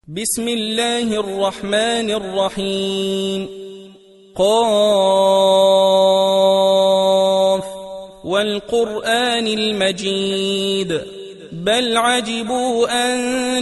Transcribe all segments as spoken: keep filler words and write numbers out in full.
بسم الله الرحمن الرحيم. قاف والقرآن المجيد بل عجبوا أن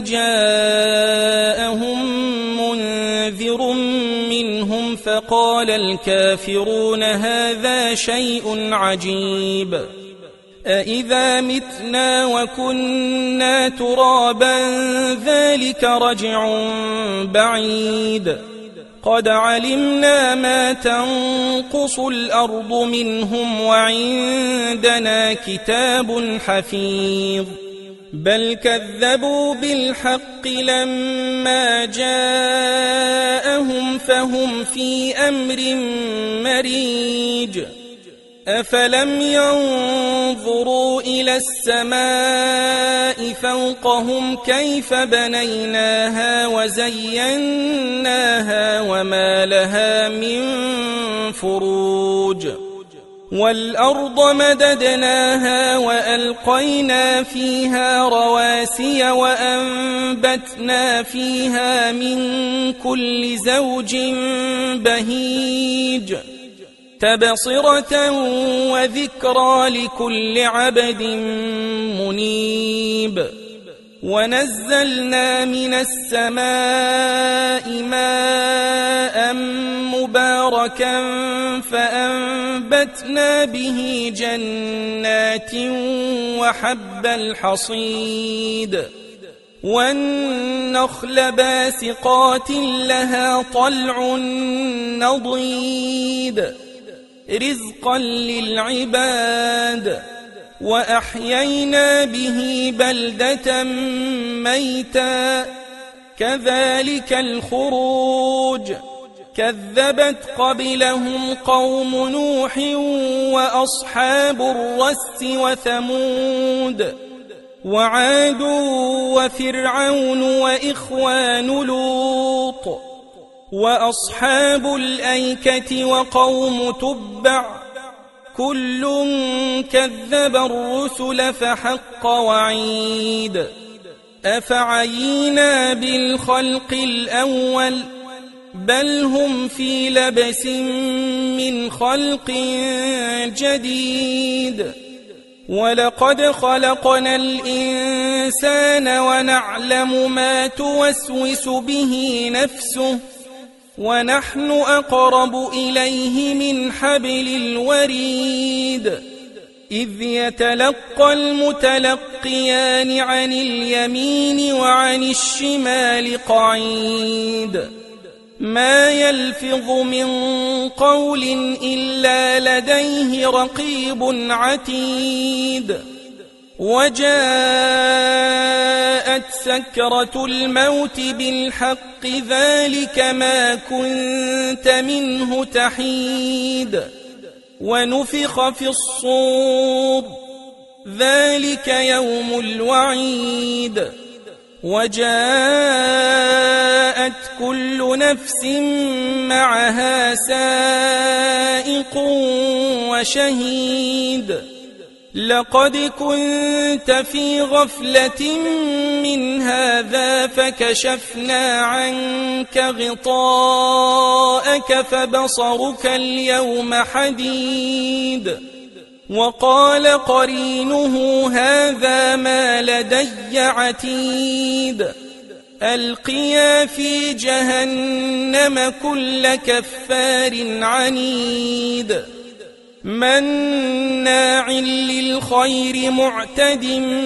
جاءهم منذر منهم فقال الكافرون هذا شيء عجيب أإذا متنا وكنا ترابا ذلك رجع بعيد قد علمنا ما تنقص الأرض منهم وعندنا كتاب حفيظ بل كذبوا بالحق لما جاءهم فهم في أمر مريج أفلم ينظروا إلى السماء فوقهم كيف بنيناها وزيناها وما لها من فروج والأرض مددناها وألقينا فيها رواسي وأنبتنا فيها من كل زوج بهيج تبصرة وذكرى لكل عبد منيب ونزلنا من السماء ماء مباركا فأنبتنا به جنات وحب الحصيد والنخل باسقات لها طلع نضيد رزقا للعباد وأحيينا به بلدة ميتا كذلك الخروج كذبت قبلهم قوم نوح وأصحاب الرس وثمود وعاد وفرعون وإخوان لوط وأصحاب الأيكة وقوم تبع كل كذب الرسل فحق وعيد أفعينا بالخلق الأول بل هم في لبس من خلق جديد ولقد خلقنا الإنسان ونعلم ما توسوس به نفسه ونحن أقرب إليه من حبل الوريد إذ يتلقى المتلقيان عن اليمين وعن الشمال قعيد ما يلفظ من قول إلا لديه رقيب عتيد وجاءت سكرة الموت بالحق ذلك ما كنت منه تحيد ونفخ في الصور ذلك يوم الوعيد وجاءت كل نفس معها سائق وشهيد لقد كنت في غفلة من هذا فكشفنا عنك غطاءك فبصرك اليوم حديد وقال قرينه هذا ما لدي عتيد ألقيا في جهنم كل كفار عنيد مناع للخير معتد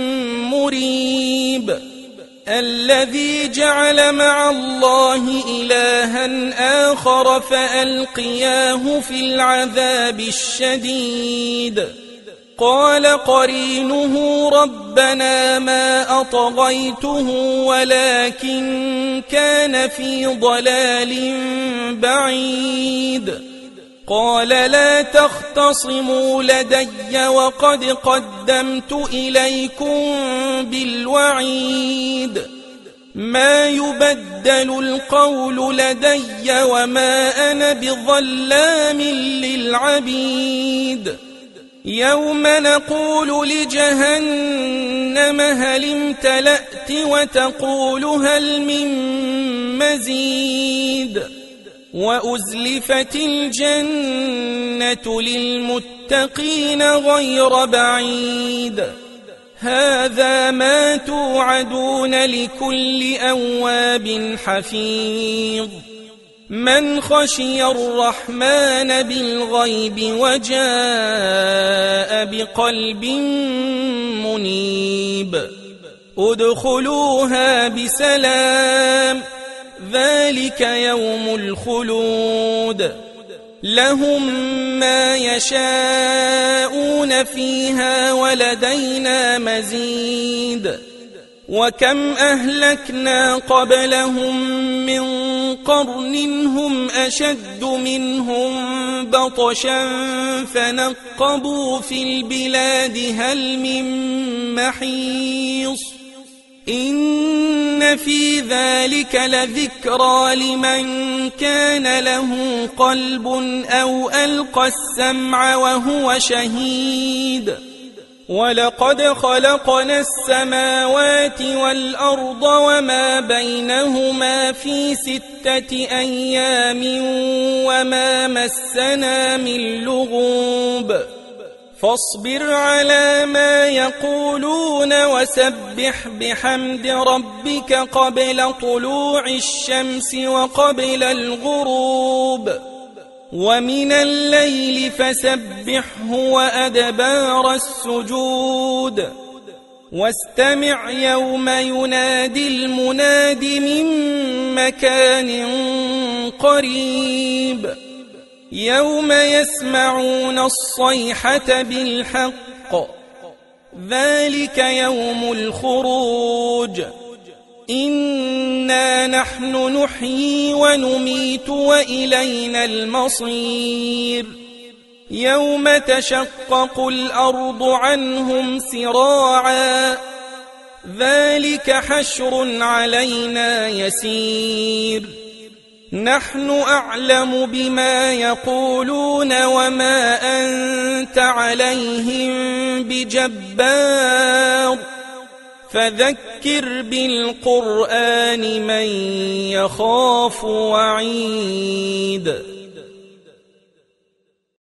مريب الذي جعل مع الله إلها آخر فألقياه في العذاب الشديد قال قرينه ربنا ما أطغيته ولكن كان في ضلال بعيد قال لا تختصموا لدي وقد قدمت إليكم بالوعيد ما يبدل القول لدي وما أنا بظلام للعبيد يوم نقول لجهنم هل امتلأت وتقول هل من مزيد وأزلفت الجنة للمتقين غير بعيد هذا ما توعدون لكل أواب حفيظ من خشي الرحمن بالغيب وجاء بقلب منيب ادخلوها بسلام ذلك يوم الخلود لهم ما يشاءون فيها ولدينا مزيد وكم أهلكنا قبلهم من قرن هم أشد منهم بطشا فنقبوا في البلاد هل من محيص إن في ذلك لذكرى لمن كان له قلب أو ألقى السمع وهو شهيد ولقد خلقنا السماوات والأرض وما بينهما في ستة أيام وما مسنا من لغوب فاصبر على ما يقولون وسبح بحمد ربك قبل طلوع الشمس وقبل الغروب ومن الليل فسبحه وأدبار السجود واستمع يوم ينادي المناد من مكان قريب يوم يسمعون الصيحة بالحق ذلك يوم الخروج إنا نحن نحيي ونميت وإلينا المصير يوم تشقق الأرض عنهم سراعا ذلك حشر علينا يسير نحن أعلم بما يقولون وما أنت عليهم بجبار فذكر بالقرآن من يخاف وعيد.